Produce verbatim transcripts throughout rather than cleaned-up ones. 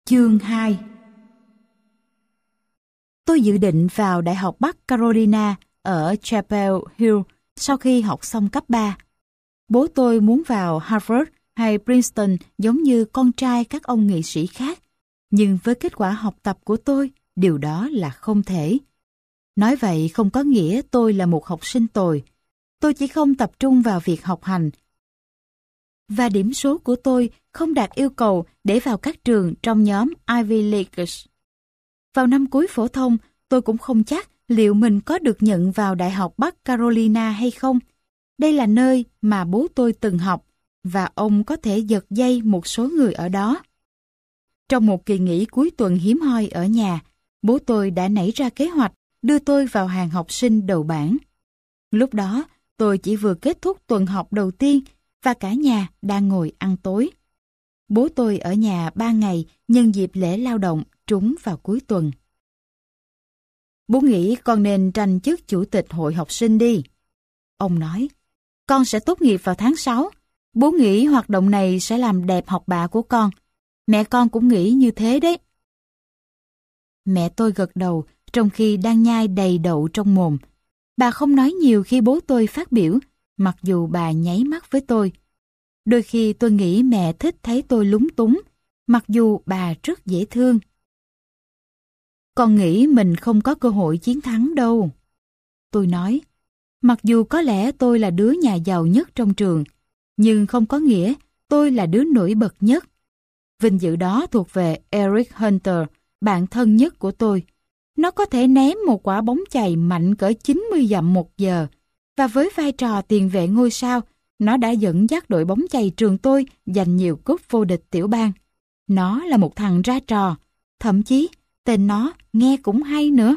Chương hai. Tôi dự định vào Đại học Bắc Carolina ở Chapel Hill sau khi học xong cấp ba. Bố tôi muốn vào Harvard hay Princeton giống như con trai các ông nghị sĩ khác, nhưng với kết quả học tập của tôi, điều đó là không thể. Nói vậy không có nghĩa tôi là một học sinh tồi. Tôi chỉ không tập trung vào việc học hành, và điểm số của tôi không đạt yêu cầu để vào các trường trong nhóm Ivy League. Vào năm cuối phổ thông, tôi cũng không chắc liệu mình có được nhận vào Đại học Bắc Carolina hay không. Đây là nơi mà bố tôi từng học, và ông có thể giật dây một số người ở đó. Trong một kỳ nghỉ cuối tuần hiếm hoi ở nhà, bố tôi đã nảy ra kế hoạch đưa tôi vào hàng học sinh đầu bảng. Lúc đó, tôi chỉ vừa kết thúc tuần học đầu tiên và cả nhà đang ngồi ăn tối. Bố tôi ở nhà ba ngày nhân dịp lễ lao động trúng vào cuối tuần. Bố nghĩ con nên tranh chức chủ tịch hội học sinh đi. Ông nói, con sẽ tốt nghiệp vào tháng sáu. Bố nghĩ hoạt động này sẽ làm đẹp học bạ của con. Mẹ con cũng nghĩ như thế đấy. Mẹ tôi gật đầu trong khi đang nhai đầy đậu trong mồm. Bà không nói nhiều khi bố tôi phát biểu, mặc dù bà nháy mắt với tôi. Đôi khi tôi nghĩ mẹ thích thấy tôi lúng túng, mặc dù bà rất dễ thương. Con nghĩ mình không có cơ hội chiến thắng đâu. Tôi nói, mặc dù có lẽ tôi là đứa nhà giàu nhất trong trường, nhưng không có nghĩa tôi là đứa nổi bật nhất. Vinh dự đó thuộc về Eric Hunter, bạn thân nhất của tôi. Nó có thể ném một quả bóng chày mạnh cỡ chín mươi dặm một giờ, và với vai trò tiền vệ ngôi sao, nó đã dẫn dắt đội bóng chày trường tôi giành nhiều cúp vô địch tiểu bang. Nó là một thằng ra trò, thậm chí tên nó nghe cũng hay nữa.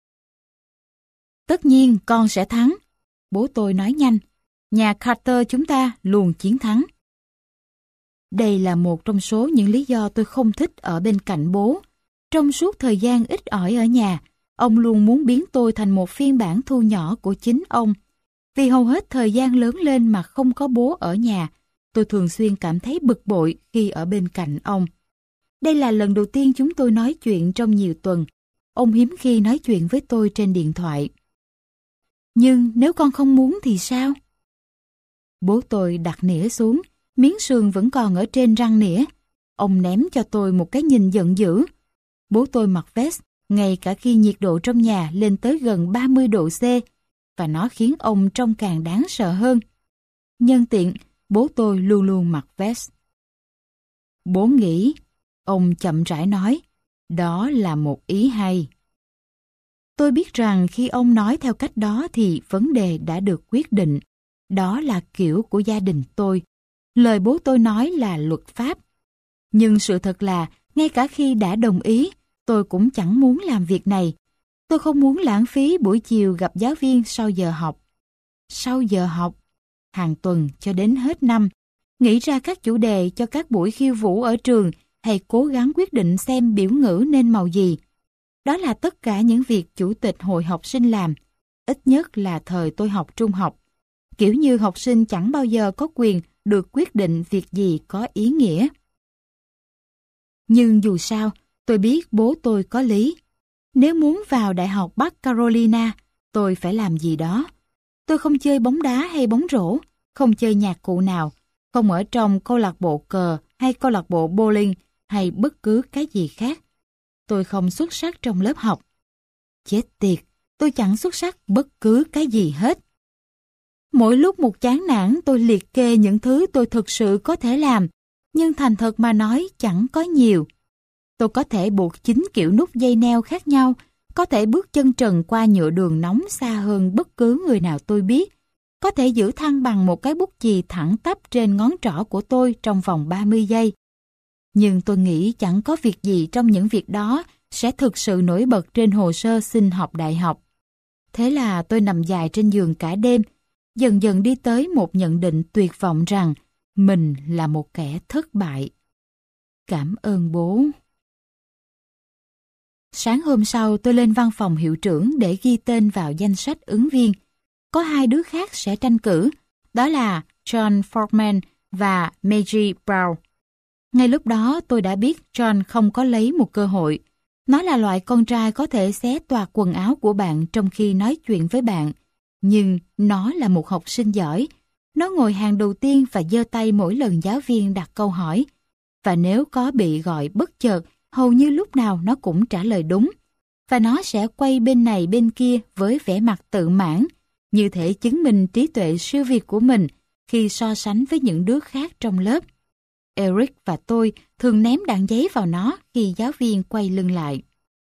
Tất nhiên con sẽ thắng, bố tôi nói nhanh. Nhà Carter chúng ta luôn chiến thắng. Đây là một trong số những lý do tôi không thích ở bên cạnh bố. Trong suốt thời gian ít ỏi ở nhà, ông luôn muốn biến tôi thành một phiên bản thu nhỏ của chính ông. Vì hầu hết thời gian lớn lên mà không có bố ở nhà, tôi thường xuyên cảm thấy bực bội khi ở bên cạnh ông. Đây là lần đầu tiên chúng tôi nói chuyện trong nhiều tuần. Ông hiếm khi nói chuyện với tôi trên điện thoại. Nhưng nếu con không muốn thì sao? Bố tôi đặt nĩa xuống, miếng sườn vẫn còn ở trên răng nĩa. Ông ném cho tôi một cái nhìn giận dữ. Bố tôi mặc vest, ngay cả khi nhiệt độ trong nhà lên tới gần ba mươi độ C, và nó khiến ông trông càng đáng sợ hơn. Nhân tiện, bố tôi luôn luôn mặc vest. Bố nghĩ, ông chậm rãi nói, đó là một ý hay. Tôi biết rằng khi ông nói theo cách đó thì vấn đề đã được quyết định. Đó là kiểu của gia đình tôi. Lời bố tôi nói là luật pháp. Nhưng sự thật là, ngay cả khi đã đồng ý, tôi cũng chẳng muốn làm việc này. Tôi không muốn lãng phí buổi chiều gặp giáo viên sau giờ học. Sau giờ học, hàng tuần cho đến hết năm, nghĩ ra các chủ đề cho các buổi khiêu vũ ở trường hay cố gắng quyết định xem biểu ngữ nên màu gì. Đó là tất cả những việc chủ tịch hội học sinh làm, ít nhất là thời tôi học trung học. Kiểu như học sinh chẳng bao giờ có quyền được quyết định việc gì có ý nghĩa. Nhưng dù sao, tôi biết bố tôi có lý. Nếu muốn vào Đại học Bắc Carolina, tôi phải làm gì đó. Tôi không chơi bóng đá hay bóng rổ, không chơi nhạc cụ nào, không ở trong câu lạc bộ cờ hay câu lạc bộ bowling hay bất cứ cái gì khác. Tôi không xuất sắc trong lớp học. Chết tiệt, tôi chẳng xuất sắc bất cứ cái gì hết. Mỗi lúc một chán nản tôi liệt kê những thứ tôi thực sự có thể làm, nhưng thành thật mà nói chẳng có nhiều. Tôi có thể buộc chín kiểu nút dây neo khác nhau, có thể bước chân trần qua nhựa đường nóng xa hơn bất cứ người nào tôi biết, có thể giữ thăng bằng một cái bút chì thẳng tắp trên ngón trỏ của tôi trong vòng ba mươi giây. Nhưng tôi nghĩ chẳng có việc gì trong những việc đó sẽ thực sự nổi bật trên hồ sơ xin học đại học. Thế là tôi nằm dài trên giường cả đêm, dần dần đi tới một nhận định tuyệt vọng rằng mình là một kẻ thất bại. Cảm ơn bố. Sáng hôm sau tôi lên văn phòng hiệu trưởng để ghi tên vào danh sách ứng viên. Có hai đứa khác sẽ tranh cử, đó là John Forman và Maggie Brown. Ngay lúc đó tôi đã biết John không có lấy một cơ hội. Nó là loại con trai có thể xé toạc quần áo của bạn trong khi nói chuyện với bạn. Nhưng nó là một học sinh giỏi. Nó ngồi hàng đầu tiên và giơ tay mỗi lần giáo viên đặt câu hỏi. Và nếu có bị gọi bất chợt, hầu như lúc nào nó cũng trả lời đúng. Và nó sẽ quay bên này bên kia với vẻ mặt tự mãn, như thể chứng minh trí tuệ siêu việt của mình khi so sánh với những đứa khác trong lớp. Eric và tôi thường ném đạn giấy vào nó khi giáo viên quay lưng lại.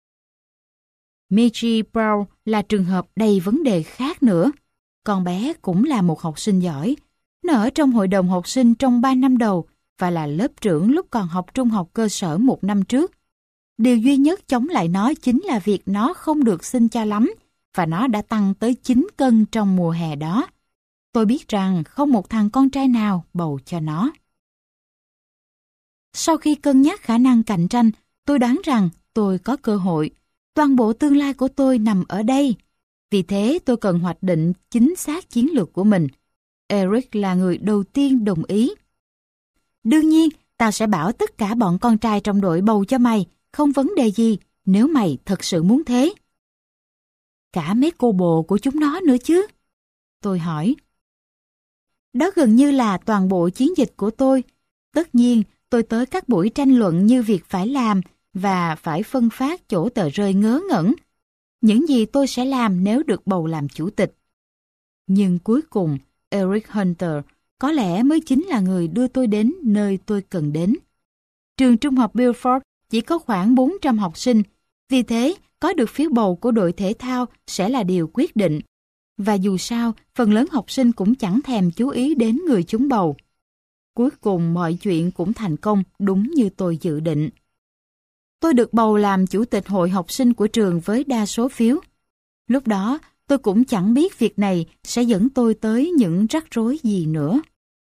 Michi Brown là trường hợp đầy vấn đề khác nữa. Con bé cũng là một học sinh giỏi. Nó ở trong hội đồng học sinh trong ba năm đầu và là lớp trưởng lúc còn học trung học cơ sở một năm trước. Điều duy nhất chống lại nó chính là việc nó không được xinh cho lắm và nó đã tăng tới chín cân trong mùa hè đó. Tôi biết rằng không một thằng con trai nào bầu cho nó. Sau khi cân nhắc khả năng cạnh tranh, tôi đoán rằng tôi có cơ hội. Toàn bộ tương lai của tôi nằm ở đây. Vì thế tôi cần hoạch định chính xác chiến lược của mình. Eric là người đầu tiên đồng ý. Đương nhiên, tao sẽ bảo tất cả bọn con trai trong đội bầu cho mày, không vấn đề gì, nếu mày thật sự muốn thế. Cả mấy cô bồ của chúng nó nữa chứ? Tôi hỏi. Đó gần như là toàn bộ chiến dịch của tôi. Tất nhiên, tôi tới các buổi tranh luận như việc phải làm và phải phân phát chỗ tờ rơi ngớ ngẩn. Những gì tôi sẽ làm nếu được bầu làm chủ tịch. Nhưng cuối cùng, Eric Hunter có lẽ mới chính là người đưa tôi đến nơi tôi cần đến. Trường trung học Beaufort chỉ có khoảng bốn trăm học sinh, vì thế có được phiếu bầu của đội thể thao sẽ là điều quyết định. Và dù sao, phần lớn học sinh cũng chẳng thèm chú ý đến người chúng bầu. Cuối cùng mọi chuyện cũng thành công đúng như tôi dự định. Tôi được bầu làm chủ tịch hội học sinh của trường với đa số phiếu. Lúc đó, tôi cũng chẳng biết việc này sẽ dẫn tôi tới những rắc rối gì nữa.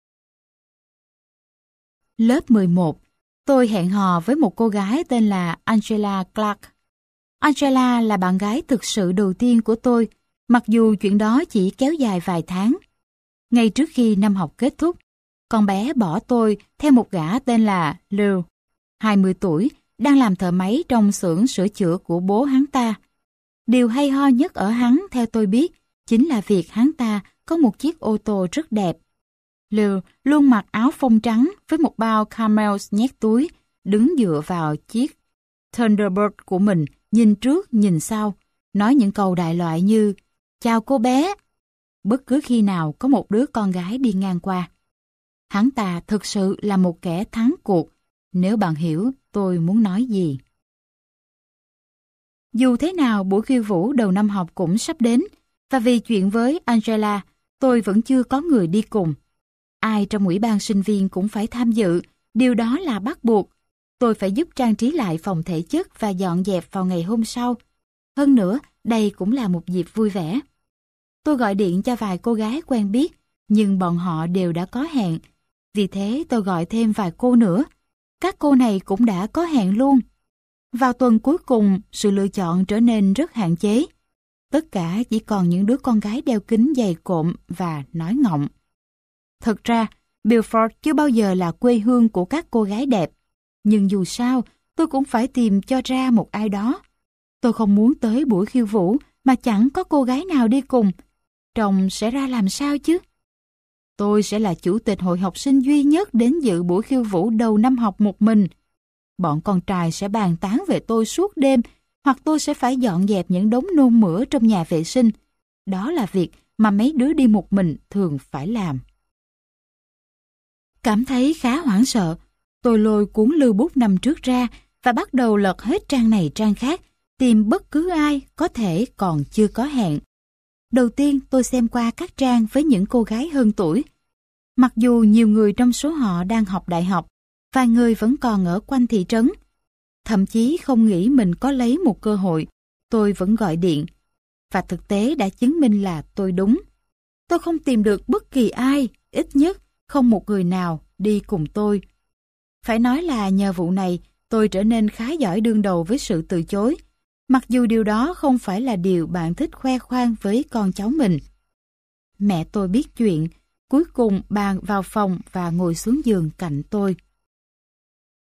Lớp mười một, tôi hẹn hò với một cô gái tên là Angela Clark. Angela là bạn gái thực sự đầu tiên của tôi, mặc dù chuyện đó chỉ kéo dài vài tháng. Ngay trước khi năm học kết thúc, con bé bỏ tôi theo một gã tên là Lou, hai mươi tuổi, đang làm thợ máy trong xưởng sửa chữa của bố hắn ta. Điều hay ho nhất ở hắn theo tôi biết chính là việc hắn ta có một chiếc ô tô rất đẹp. Lou luôn mặc áo phông trắng với một bao Camels nhét túi, đứng dựa vào chiếc Thunderbird của mình, nhìn trước nhìn sau, nói những câu đại loại như "Chào cô bé" bất cứ khi nào có một đứa con gái đi ngang qua. Hắn ta thực sự là một kẻ thắng cuộc, nếu bạn hiểu tôi muốn nói gì. Dù thế nào, buổi khiêu vũ đầu năm học cũng sắp đến, và vì chuyện với Angela, tôi vẫn chưa có người đi cùng. Ai trong ủy ban sinh viên cũng phải tham dự, điều đó là bắt buộc. Tôi phải giúp trang trí lại phòng thể chất và dọn dẹp vào ngày hôm sau. Hơn nữa, đây cũng là một dịp vui vẻ. Tôi gọi điện cho vài cô gái quen biết, nhưng bọn họ đều đã có hẹn. Vì thế tôi gọi thêm vài cô nữa. Các cô này cũng đã có hẹn luôn. Vào tuần cuối cùng, sự lựa chọn trở nên rất hạn chế. Tất cả chỉ còn những đứa con gái đeo kính dày cộm và nói ngọng. Thật ra, Beaufort chưa bao giờ là quê hương của các cô gái đẹp. Nhưng dù sao, tôi cũng phải tìm cho ra một ai đó. Tôi không muốn tới buổi khiêu vũ mà chẳng có cô gái nào đi cùng. Trông sẽ ra làm sao chứ? Tôi sẽ là chủ tịch hội học sinh duy nhất đến dự buổi khiêu vũ đầu năm học một mình. Bọn con trai sẽ bàn tán về tôi suốt đêm, hoặc tôi sẽ phải dọn dẹp những đống nôn mửa trong nhà vệ sinh. Đó là việc mà mấy đứa đi một mình thường phải làm. Cảm thấy khá hoảng sợ, tôi lôi cuốn lưu bút năm trước ra và bắt đầu lật hết trang này trang khác, tìm bất cứ ai có thể còn chưa có hẹn. Đầu tiên tôi xem qua các trang với những cô gái hơn tuổi. Mặc dù nhiều người trong số họ đang học đại học, vài người vẫn còn ở quanh thị trấn. Thậm chí không nghĩ mình có lấy một cơ hội, tôi vẫn gọi điện. Và thực tế đã chứng minh là tôi đúng. Tôi không tìm được bất kỳ ai, ít nhất không một người nào đi cùng tôi. Phải nói là nhờ vụ này, tôi trở nên khá giỏi đương đầu với sự từ chối. Mặc dù điều đó không phải là điều bạn thích khoe khoang với con cháu mình. Mẹ tôi biết chuyện, cuối cùng bà vào phòng và ngồi xuống giường cạnh tôi.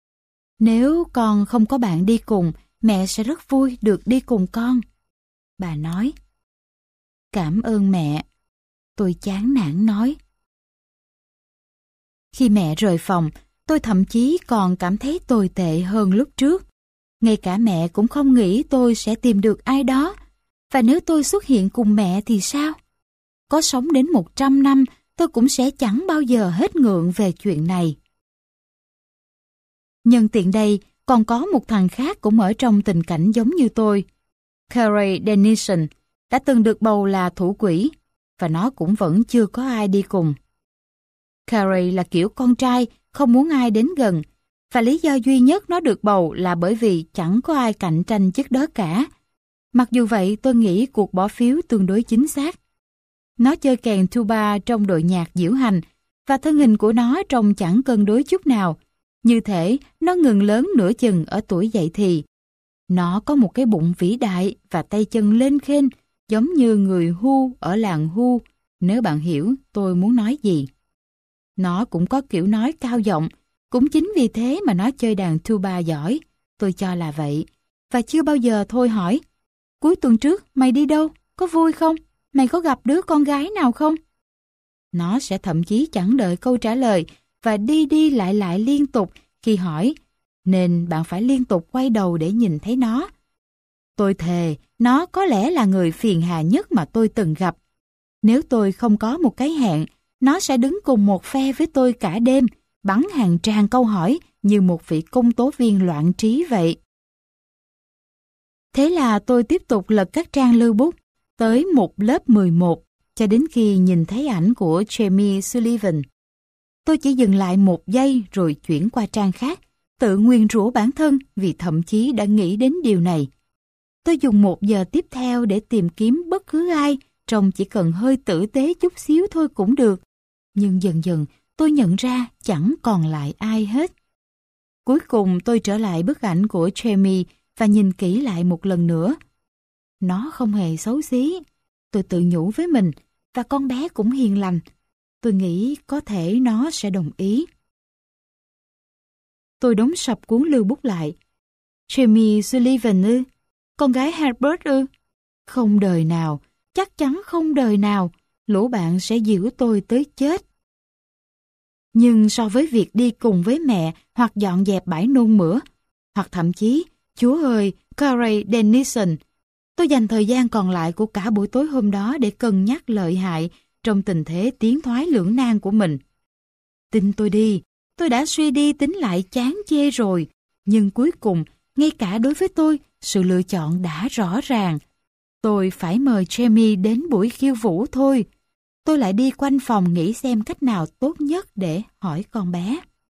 Nếu con không có bạn đi cùng, mẹ sẽ rất vui được đi cùng con. Bà nói. Cảm ơn mẹ. Tôi chán nản nói. Khi mẹ rời phòng, tôi thậm chí còn cảm thấy tồi tệ hơn lúc trước. Ngay cả mẹ cũng không nghĩ tôi sẽ tìm được ai đó. Và nếu tôi xuất hiện cùng mẹ thì sao? Có sống đến một trăm năm, tôi cũng sẽ chẳng bao giờ hết ngượng về chuyện này. Nhân tiện đây, còn có một thằng khác cũng ở trong tình cảnh giống như tôi. Carey Dennison đã từng được bầu là thủ quỹ, và nó cũng vẫn chưa có ai đi cùng. Carey là kiểu con trai, không muốn ai đến gần, và lý do duy nhất nó được bầu là bởi vì chẳng có ai cạnh tranh chức đó cả. Mặc dù vậy, tôi nghĩ cuộc bỏ phiếu tương đối chính xác. Nó chơi kèn tuba trong đội nhạc diễu hành, và thân hình của nó trông chẳng cân đối chút nào. Như thể nó ngừng lớn nửa chừng ở tuổi dậy thì. Nó có một cái bụng vĩ đại và tay chân lên khênh, giống như người Hu ở làng Hu, nếu bạn hiểu tôi muốn nói gì. Nó cũng có kiểu nói cao giọng, cũng chính vì thế mà nó chơi đàn tuba giỏi, tôi cho là vậy. Và chưa bao giờ thôi hỏi, cuối tuần trước mày đi đâu, có vui không, mày có gặp đứa con gái nào không? Nó sẽ thậm chí chẳng đợi câu trả lời và đi đi lại lại liên tục khi hỏi, nên bạn phải liên tục quay đầu để nhìn thấy nó. Tôi thề, nó có lẽ là người phiền hà nhất mà tôi từng gặp. Nếu tôi không có một cái hẹn, nó sẽ đứng cùng một phe với tôi cả đêm, bắn hàng tràng câu hỏi như một vị công tố viên loạn trí vậy. Thế là tôi tiếp tục lật các trang lưu bút, tới một lớp mười một, cho đến khi nhìn thấy ảnh của Jamie Sullivan. Tôi chỉ dừng lại một giây rồi chuyển qua trang khác, tự nguyền rủa bản thân vì thậm chí đã nghĩ đến điều này. Tôi dùng một giờ tiếp theo để tìm kiếm bất cứ ai, trông chỉ cần hơi tử tế chút xíu thôi cũng được. Nhưng dần dần tôi nhận ra chẳng còn lại ai hết. Cuối cùng tôi trở lại bức ảnh của Jamie và nhìn kỹ lại một lần nữa. Nó không hề xấu xí. Tôi tự nhủ với mình, và con bé cũng hiền lành. Tôi nghĩ có thể nó sẽ đồng ý. Tôi đóng sập cuốn lưu bút lại. Jamie Sullivan ư? Con gái Herbert ư? Không đời nào, chắc chắn không đời nào, lũ bạn sẽ giễu tôi tới chết. Nhưng so với việc đi cùng với mẹ hoặc dọn dẹp bãi nôn mửa, hoặc thậm chí, Chúa ơi, Carey Dennison, tôi dành thời gian còn lại của cả buổi tối hôm đó để cân nhắc lợi hại trong tình thế tiến thoái lưỡng nan của mình. Tin tôi đi, tôi đã suy đi tính lại chán chê rồi, nhưng cuối cùng, ngay cả đối với tôi, sự lựa chọn đã rõ ràng. Tôi phải mời Jamie đến buổi khiêu vũ thôi. Tôi lại đi quanh phòng nghĩ xem cách nào tốt nhất để hỏi con bé.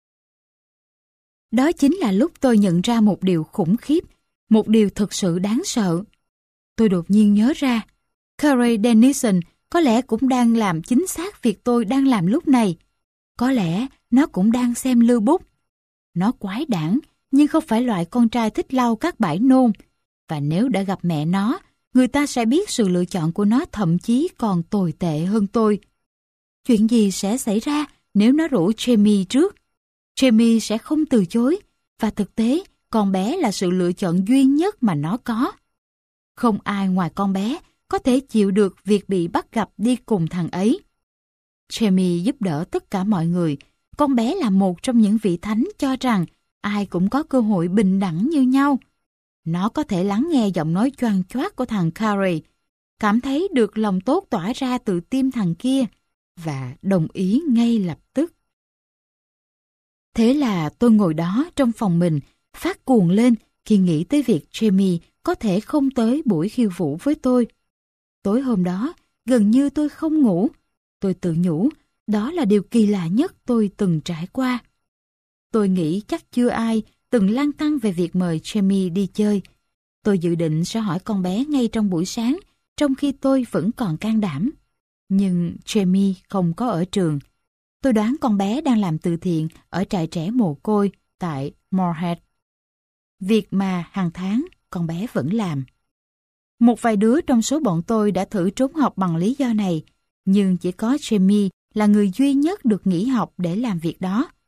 Đó chính là lúc tôi nhận ra một điều khủng khiếp, một điều thực sự đáng sợ. Tôi đột nhiên nhớ ra, Carey Dennison có lẽ cũng đang làm chính xác việc tôi đang làm lúc này. Có lẽ nó cũng đang xem lưu bút. Nó quái đản, nhưng không phải loại con trai thích lau các bãi nôn. Và nếu đã gặp mẹ nó, người ta sẽ biết sự lựa chọn của nó thậm chí còn tồi tệ hơn tôi. Chuyện gì sẽ xảy ra nếu nó rủ Jamie trước? Jamie sẽ không từ chối, và thực tế, con bé là sự lựa chọn duy nhất mà nó có. Không ai ngoài con bé có thể chịu được việc bị bắt gặp đi cùng thằng ấy. Jamie giúp đỡ tất cả mọi người. Con bé là một trong những vị thánh cho rằng ai cũng có cơ hội bình đẳng như nhau. Nó có thể lắng nghe giọng nói choang choác của thằng Carey, cảm thấy được lòng tốt tỏa ra từ tim thằng kia, và đồng ý ngay lập tức. Thế là tôi ngồi đó trong phòng mình, phát cuồng lên khi nghĩ tới việc Jamie có thể không tới buổi khiêu vũ với tôi. Tối hôm đó, gần như tôi không ngủ. Tôi tự nhủ, đó là điều kỳ lạ nhất tôi từng trải qua. Tôi nghĩ chắc chưa ai từng lăn tăn về việc mời Jamie đi chơi. Tôi dự định sẽ hỏi con bé ngay trong buổi sáng, trong khi tôi vẫn còn can đảm. Nhưng Jamie không có ở trường. Tôi đoán con bé đang làm từ thiện ở trại trẻ mồ côi tại Moorhead. Việc mà hàng tháng con bé vẫn làm. Một vài đứa trong số bọn tôi đã thử trốn học bằng lý do này, nhưng chỉ có Jamie là người duy nhất được nghỉ học để làm việc đó.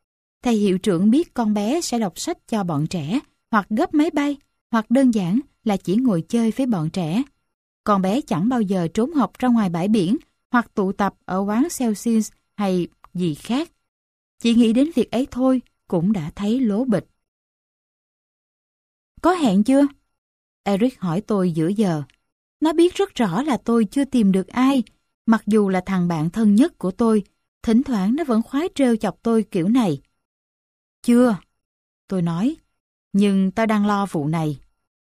thầy hiệu trưởng biết con bé sẽ đọc sách cho bọn trẻ, hoặc gấp máy bay, hoặc đơn giản là chỉ ngồi chơi với bọn trẻ. Con bé chẳng bao giờ trốn học ra ngoài bãi biển, hoặc tụ tập ở quán Celsius hay gì khác. Chỉ nghĩ đến việc ấy thôi cũng đã thấy lố bịch. Có hẹn chưa? Eric hỏi tôi giữa giờ. Nó biết rất rõ là tôi chưa tìm được ai, mặc dù là thằng bạn thân nhất của tôi. Thỉnh thoảng nó vẫn khoái trêu chọc tôi kiểu này. Chưa, tôi nói, nhưng tao đang lo vụ này.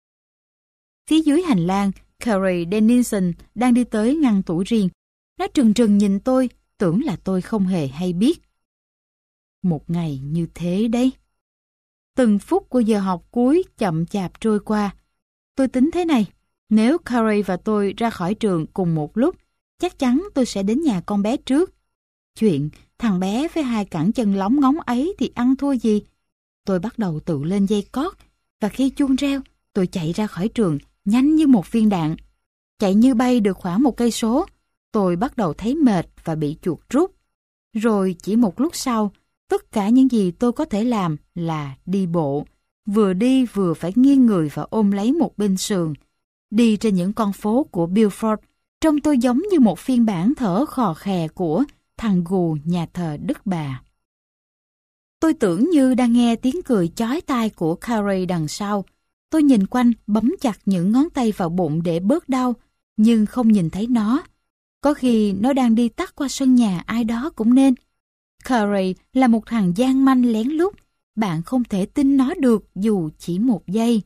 Phía dưới hành lang, Carrie Dennison đang đi tới ngăn tủ riêng. Nó trừng trừng nhìn tôi, tưởng là tôi không hề hay biết. Một ngày như thế đấy. Từng phút của giờ học cuối chậm chạp trôi qua. Tôi tính thế này, nếu Carrie và tôi ra khỏi trường cùng một lúc, chắc chắn tôi sẽ đến nhà con bé trước. Chuyện thằng bé với hai cẳng chân lóng ngóng ấy thì ăn thua gì. Tôi bắt đầu tự lên dây cót, và khi chuông reo, tôi chạy ra khỏi trường nhanh như một viên đạn. Chạy như bay được khoảng một cây số, tôi bắt đầu thấy mệt và bị chuột rút. Rồi chỉ một lúc sau, tất cả những gì tôi có thể làm là đi bộ. Vừa đi vừa phải nghiêng người và ôm lấy một bên sườn. Đi trên những con phố của Beaufort, trông tôi giống như một phiên bản thở khò khè của thằng gù nhà thờ Đức Bà. Tôi tưởng như đang nghe tiếng cười chói tai của Carrie đằng sau. Tôi nhìn quanh, bấm chặt những ngón tay vào bụng để bớt đau, nhưng không nhìn thấy nó. Có khi nó đang đi tắt qua sân nhà ai đó cũng nên. Carrie là một thằng gian manh lén lút, bạn không thể tin nó được dù chỉ một giây.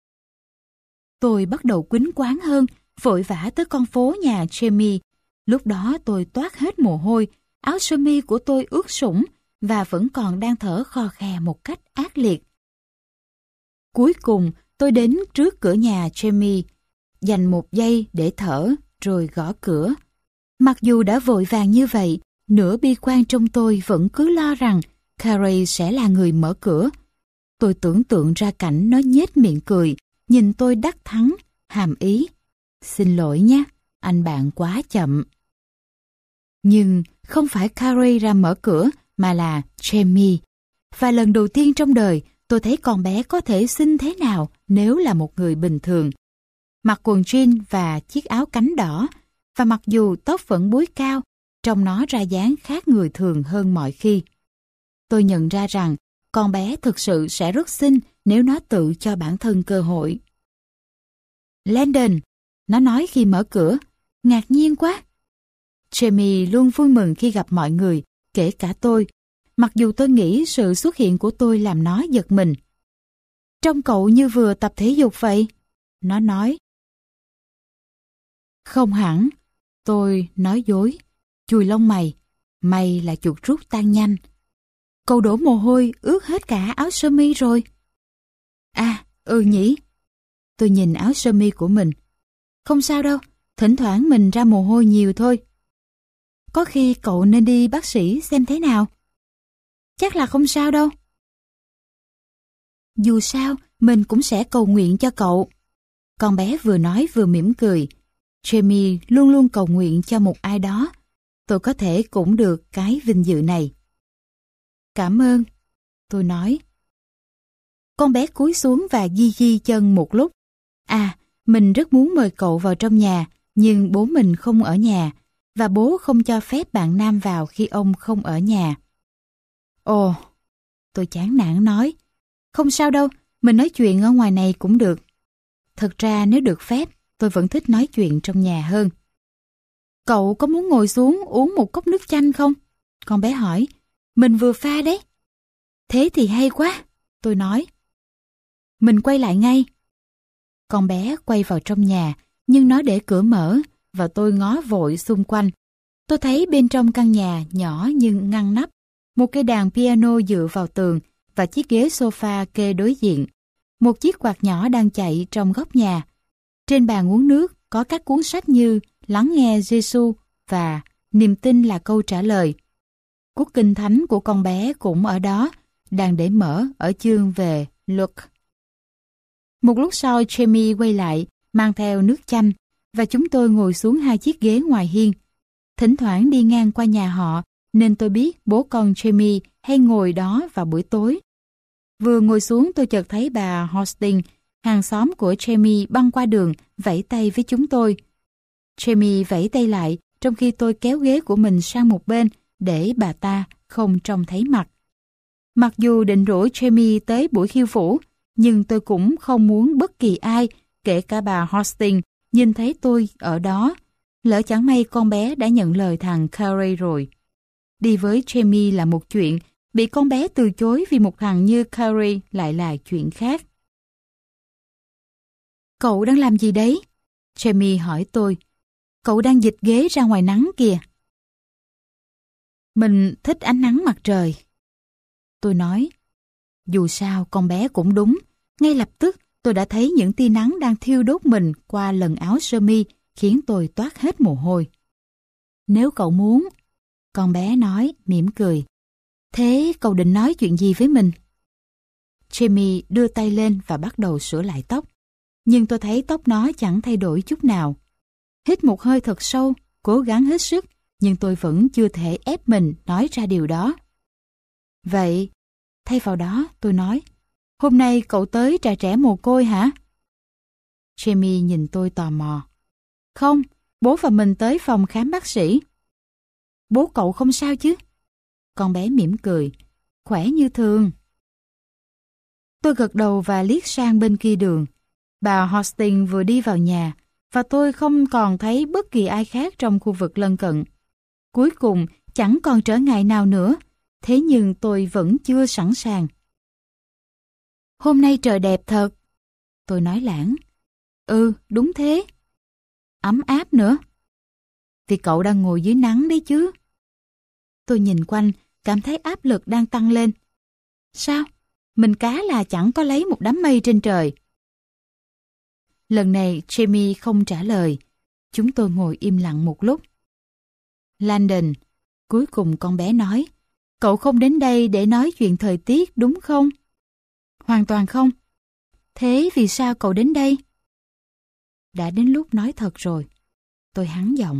Tôi bắt đầu quýnh quáng hơn, vội vã tới con phố nhà Jamie. Lúc đó tôi toát hết mồ hôi, áo sơ mi của tôi ướt sũng và vẫn còn đang thở khò khè một cách ác liệt. Cuối cùng, tôi đến trước cửa nhà Jamie, dành một giây để thở rồi gõ cửa. Mặc dù đã vội vàng như vậy, nửa bi quan trong tôi vẫn cứ lo rằng Carrie sẽ là người mở cửa. Tôi tưởng tượng ra cảnh nó nhếch miệng cười, nhìn tôi đắc thắng, hàm ý. Xin lỗi nhé, anh bạn quá chậm. Nhưng không phải Carrie ra mở cửa, mà là Jamie. Và lần đầu tiên trong đời, tôi thấy con bé có thể xinh thế nào nếu là một người bình thường. Mặc quần jean và chiếc áo cánh đỏ, và mặc dù tóc vẫn búi cao, trông nó ra dáng khác người thường hơn mọi khi. Tôi nhận ra rằng con bé thực sự sẽ rất xinh nếu nó tự cho bản thân cơ hội. Landon, nó nói khi mở cửa, ngạc nhiên quá. Jamie luôn vui mừng khi gặp mọi người, kể cả tôi, mặc dù tôi nghĩ sự xuất hiện của tôi làm nó giật mình. Trông cậu như vừa tập thể dục vậy, nó nói. Không hẳn, tôi nói dối, chùi lông mày, may là chuột rút tan nhanh. Cậu đổ mồ hôi ướt hết cả áo sơ mi rồi. À, ừ nhỉ. Tôi nhìn áo sơ mi của mình. Không sao đâu, thỉnh thoảng mình ra mồ hôi nhiều thôi. Có khi cậu nên đi bác sĩ xem thế nào. Chắc là không sao đâu. Dù sao, mình cũng sẽ cầu nguyện cho cậu. Con bé vừa nói vừa mỉm cười. Jamie luôn luôn cầu nguyện cho một ai đó. Tôi có thể cũng được cái vinh dự này. Cảm ơn, tôi nói. Con bé cúi xuống và di di chân một lúc. À, mình rất muốn mời cậu vào trong nhà, nhưng bố mình không ở nhà, và bố không cho phép bạn nam vào khi ông không ở nhà. Ồ, tôi chán nản nói. Không sao đâu, mình nói chuyện ở ngoài này cũng được. Thật ra nếu được phép, tôi vẫn thích nói chuyện trong nhà hơn. Cậu có muốn ngồi xuống uống một cốc nước chanh không? Con bé hỏi. Mình vừa pha đấy. Thế thì hay quá, tôi nói. Mình quay lại ngay. Con bé quay vào trong nhà, nhưng nó để cửa mở, và tôi ngó vội xung quanh. Tôi thấy bên trong căn nhà nhỏ nhưng ngăn nắp, một cây đàn piano dựa vào tường và chiếc ghế sofa kê đối diện. Một chiếc quạt nhỏ đang chạy trong góc nhà. Trên bàn uống nước có các cuốn sách như Lắng nghe Giêsu và Niềm tin là câu trả lời. Cuốn kinh thánh của con bé cũng ở đó, đang để mở ở chương về Luke. Một lúc sau Jamie quay lại, mang theo nước chanh, và chúng tôi ngồi xuống hai chiếc ghế ngoài hiên. Thỉnh thoảng đi ngang qua nhà họ, nên tôi biết bố con Jamie hay ngồi đó vào buổi tối. Vừa ngồi xuống tôi chợt thấy bà Hosting, hàng xóm của Jamie băng qua đường, vẫy tay với chúng tôi. Jamie vẫy tay lại trong khi tôi kéo ghế của mình sang một bên để bà ta không trông thấy mặt. Mặc dù định rủ Jamie tới buổi khiêu vũ, nhưng tôi cũng không muốn bất kỳ ai, kể cả bà Hosting, nhìn thấy tôi ở đó. Lỡ chẳng may con bé đã nhận lời thằng Carey rồi. Đi với Jamie là một chuyện, bị con bé từ chối vì một thằng như Carey lại là chuyện khác. Cậu đang làm gì đấy? Jamie hỏi tôi. Cậu đang dịch ghế ra ngoài nắng kìa. Mình thích ánh nắng mặt trời. Tôi nói. Dù sao con bé cũng đúng. Ngay lập tức tôi đã thấy những tia nắng đang thiêu đốt mình qua lần áo sơ mi, khiến tôi toát hết mồ hôi. Nếu cậu muốn, con bé nói mỉm cười. Thế cậu định nói chuyện gì với mình? Jamie đưa tay lên và bắt đầu sửa lại tóc. Nhưng tôi thấy tóc nó chẳng thay đổi chút nào. Hít một hơi thật sâu, cố gắng hết sức, nhưng tôi vẫn chưa thể ép mình nói ra điều đó. Vậy, thay vào đó tôi nói, hôm nay cậu tới trà trẻ mồ côi hả? Jamie nhìn tôi tò mò. Không, bố và mình tới phòng khám bác sĩ. Bố cậu không sao chứ? Con bé mỉm cười, khỏe như thường. Tôi gật đầu và liếc sang bên kia đường. Bà Hosting vừa đi vào nhà, và tôi không còn thấy bất kỳ ai khác trong khu vực lân cận. Cuối cùng, chẳng còn trở ngại nào nữa, thế nhưng tôi vẫn chưa sẵn sàng. Hôm nay trời đẹp thật. Tôi nói lãng. Ừ, đúng thế. Ấm áp nữa. Vì cậu đang ngồi dưới nắng đấy chứ. Tôi nhìn quanh, cảm thấy áp lực đang tăng lên. Sao? Mình cá là chẳng có lấy một đám mây trên trời. Lần này Jamie không trả lời. Chúng tôi ngồi im lặng một lúc. Landon, cuối cùng con bé nói, cậu không đến đây để nói chuyện thời tiết đúng không? Hoàn toàn không. Thế vì sao cậu đến đây? Đã đến lúc nói thật rồi. Tôi hắng giọng.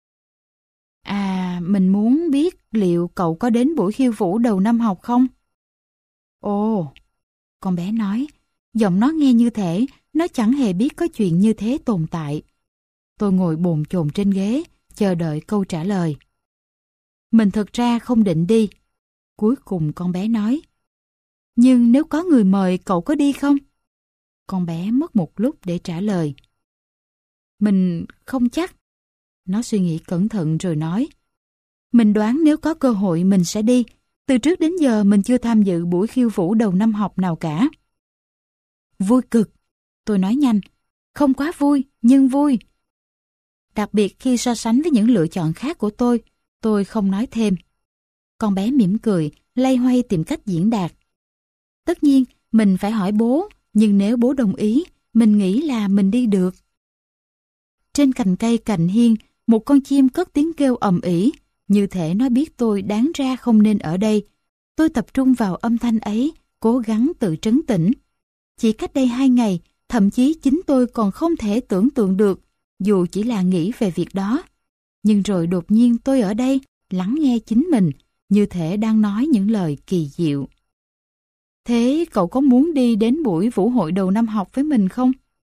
À, mình muốn biết liệu cậu có đến buổi khiêu vũ đầu năm học không? Ồ, con bé nói, giọng nó nghe như thể nó chẳng hề biết có chuyện như thế tồn tại. Tôi ngồi bồn chồn trên ghế, chờ đợi câu trả lời. Mình thực ra không định đi. Cuối cùng con bé nói. Nhưng nếu có người mời cậu có đi không? Con bé mất một lúc để trả lời. Mình không chắc. Nó suy nghĩ cẩn thận rồi nói. Mình đoán nếu có cơ hội mình sẽ đi. Từ trước đến giờ mình chưa tham dự buổi khiêu vũ đầu năm học nào cả. Vui cực. Tôi nói nhanh. Không quá vui, nhưng vui. Đặc biệt khi so sánh với những lựa chọn khác của tôi, tôi không nói thêm. Con bé mỉm cười, loay hoay tìm cách diễn đạt. Tất nhiên, mình phải hỏi bố, nhưng nếu bố đồng ý, mình nghĩ là mình đi được. Trên cành cây cạnh hiên, một con chim cất tiếng kêu ầm ĩ, như thể nó biết tôi đáng ra không nên ở đây. Tôi tập trung vào âm thanh ấy, cố gắng tự trấn tĩnh. Chỉ cách đây hai ngày, thậm chí chính tôi còn không thể tưởng tượng được, dù chỉ là nghĩ về việc đó. Nhưng rồi đột nhiên tôi ở đây, lắng nghe chính mình, như thể đang nói những lời kỳ diệu. Thế cậu có muốn đi đến buổi vũ hội đầu năm học với mình không?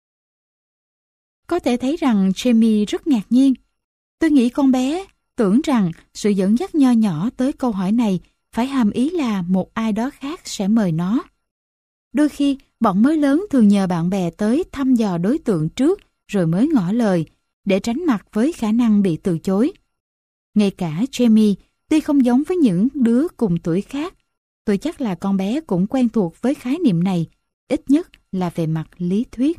Có thể thấy rằng Jamie rất ngạc nhiên. Tôi nghĩ con bé tưởng rằng sự dẫn dắt nho nhỏ tới câu hỏi này phải hàm ý là một ai đó khác sẽ mời nó. Đôi khi, bọn mới lớn thường nhờ bạn bè tới thăm dò đối tượng trước rồi mới ngỏ lời, để tránh mặt với khả năng bị từ chối. Ngay cả Jamie, tuy không giống với những đứa cùng tuổi khác, tôi chắc là con bé cũng quen thuộc với khái niệm này, ít nhất là về mặt lý thuyết.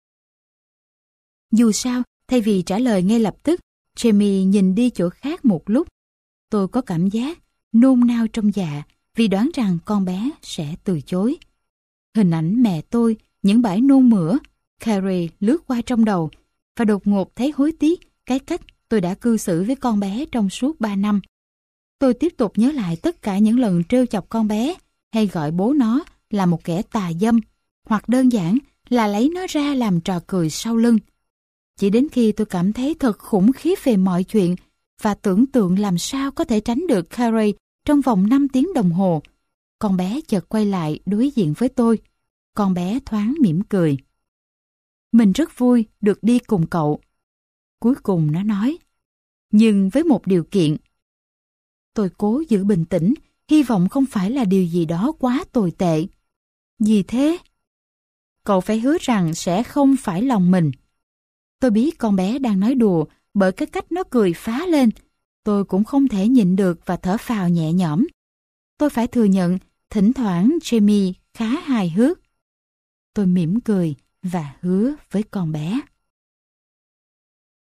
Dù sao, thay vì trả lời ngay lập tức, Jamie nhìn đi chỗ khác một lúc. Tôi có cảm giác nôn nao trong dạ vì đoán rằng con bé sẽ từ chối. Hình ảnh mẹ tôi, những bãi nôn mửa, Carey lướt qua trong đầu và đột ngột thấy hối tiếc cái cách tôi đã cư xử với con bé trong suốt ba năm. Tôi tiếp tục nhớ lại tất cả những lần trêu chọc con bé hay gọi bố nó là một kẻ tà dâm, hoặc đơn giản là lấy nó ra làm trò cười sau lưng. Chỉ đến khi tôi cảm thấy thật khủng khiếp về mọi chuyện và tưởng tượng làm sao có thể tránh được Carey trong vòng năm tiếng đồng hồ. Con bé chợt quay lại đối diện với tôi. Con bé thoáng mỉm cười. Mình rất vui được đi cùng cậu. Cuối cùng nó nói, nhưng với một điều kiện. Tôi cố giữ bình tĩnh, hy vọng không phải là điều gì đó quá tồi tệ. Gì thế? Cậu phải hứa rằng sẽ không phải lòng mình. Tôi biết con bé đang nói đùa bởi cái cách nó cười phá lên. Tôi cũng không thể nhịn được và thở phào nhẹ nhõm. Tôi phải thừa nhận, thỉnh thoảng Jamie khá hài hước. Tôi mỉm cười và hứa với con bé.